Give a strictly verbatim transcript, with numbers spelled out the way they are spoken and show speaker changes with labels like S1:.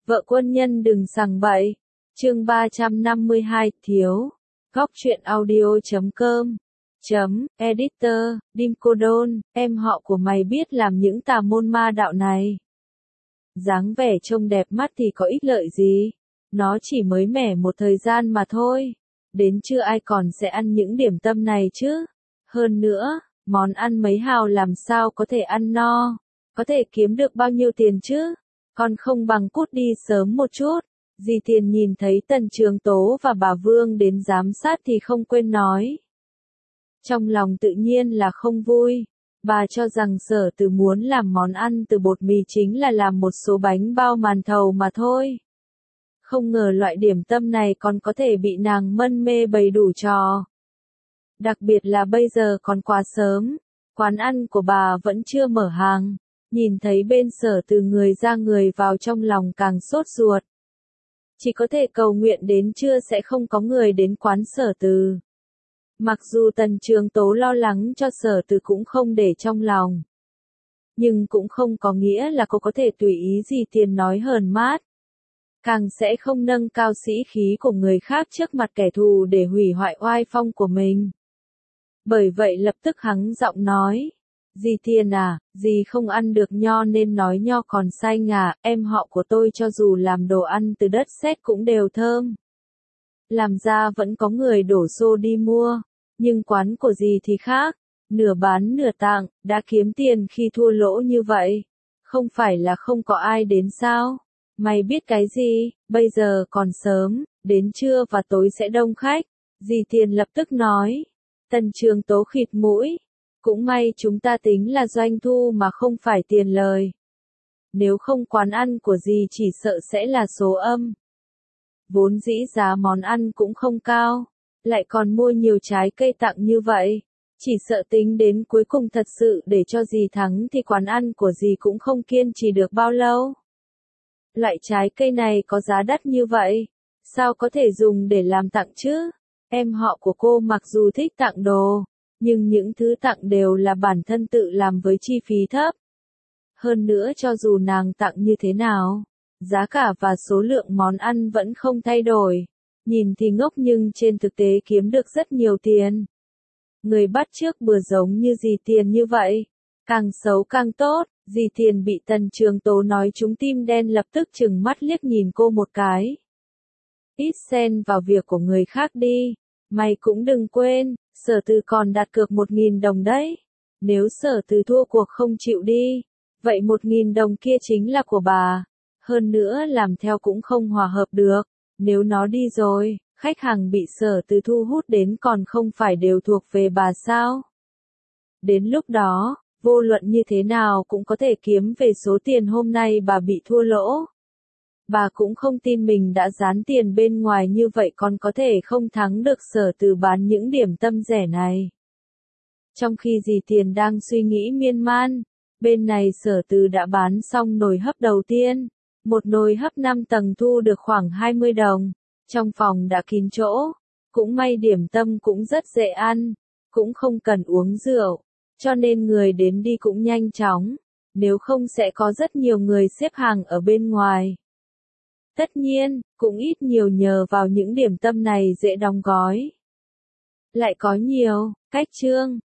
S1: Vợ quân nhân đừng sằng bậy. Chương ba trăm năm mươi hai, thiếu. Góc truyện audio chấm com chấm editor, Dimkodol, em họ của mày biết làm những tà môn ma đạo này. Dáng vẻ trông đẹp mắt thì có ích lợi gì? Nó chỉ mới mẻ một thời gian mà thôi. Đến trưa ai còn sẽ ăn những điểm tâm này chứ? Hơn nữa, món ăn mấy hào làm sao có thể ăn no? Có thể kiếm được bao nhiêu tiền chứ? Còn không bằng cút đi sớm một chút. Dì Tiền nhìn thấy Tần Trường Tố và bà Vương đến giám sát thì không quên nói. Trong lòng tự nhiên là không vui. Bà cho rằng Sở Từ muốn làm món ăn từ bột mì chính là làm một số bánh bao màn thầu mà thôi. Không ngờ loại điểm tâm này còn có thể bị nàng mân mê bày đủ trò. Đặc biệt là bây giờ còn quá sớm, quán ăn của bà vẫn chưa mở hàng. Nhìn thấy bên Sở Từ người ra người vào trong lòng càng sốt ruột. Chỉ có thể cầu nguyện đến trưa sẽ không có người đến quán Sở Từ. Mặc dù Tần Trường Tố lo lắng cho Sở Từ cũng không để trong lòng. Nhưng cũng không có nghĩa là cô có thể tùy ý gì Tiền nói hờn mát. Càng sẽ không nâng cao sĩ khí của người khác trước mặt kẻ thù để hủy hoại oai phong của mình. Bởi vậy lập tức hắng giọng nói. Dì Tiền à, dì không ăn được nho nên nói nho còn xanh à, em họ của tôi cho dù làm đồ ăn từ đất sét cũng đều thơm. Làm ra vẫn có người đổ xô đi mua, nhưng quán của dì thì khác, nửa bán nửa tặng, đã kiếm tiền khi thua lỗ như vậy. Không phải là không có ai đến sao? Mày biết cái gì, bây giờ còn sớm, đến trưa và tối sẽ đông khách. Dì Tiền lập tức nói. Tần Trường Tố khịt mũi. Cũng may chúng ta tính là doanh thu mà không phải tiền lời. Nếu không quán ăn của dì chỉ sợ sẽ là số âm. Vốn dĩ giá món ăn cũng không cao, lại còn mua nhiều trái cây tặng như vậy. Chỉ sợ tính đến cuối cùng thật sự để cho dì thắng thì quán ăn của dì cũng không kiên trì được bao lâu. Loại trái cây này có giá đắt như vậy, sao có thể dùng để làm tặng chứ? Em họ của cô mặc dù thích tặng đồ, nhưng những thứ tặng đều là bản thân tự làm với chi phí thấp. Hơn nữa cho dù nàng tặng như thế nào, giá cả và số lượng món ăn vẫn không thay đổi. Nhìn thì ngốc nhưng trên thực tế kiếm được rất nhiều tiền. Người bắt chước bừa giống như dì Tiền như vậy, càng xấu càng tốt. Dì Tiền bị Tần Trường Tố nói trúng tim đen lập tức chừng mắt liếc nhìn cô một cái. Ít xen vào việc của người khác đi. Mày cũng đừng quên, Sở Từ còn đặt cược một nghìn đồng đấy. Nếu Sở Từ thua cuộc không chịu đi, vậy một nghìn đồng kia chính là của bà. Hơn nữa làm theo cũng không hòa hợp được. Nếu nó đi rồi, khách hàng bị Sở Từ thu hút đến còn không phải đều thuộc về bà sao? Đến lúc đó, vô luận như thế nào cũng có thể kiếm về số tiền hôm nay bà bị thua lỗ. Bà cũng không tin mình đã dán tiền bên ngoài như vậy còn có thể không thắng được Sở Từ bán những điểm tâm rẻ này. Trong khi dì Tiền đang suy nghĩ miên man, bên này Sở Từ đã bán xong nồi hấp đầu tiên. Một nồi hấp năm tầng thu được khoảng hai mươi đồng. Trong phòng đã kín chỗ. Cũng may điểm tâm cũng rất dễ ăn. Cũng không cần uống rượu. Cho nên người đến đi cũng nhanh chóng. Nếu không sẽ có rất nhiều người xếp hàng ở bên ngoài. Tất nhiên, cũng ít nhiều nhờ vào những điểm tâm này dễ đóng gói. Lại có nhiều, cách trương,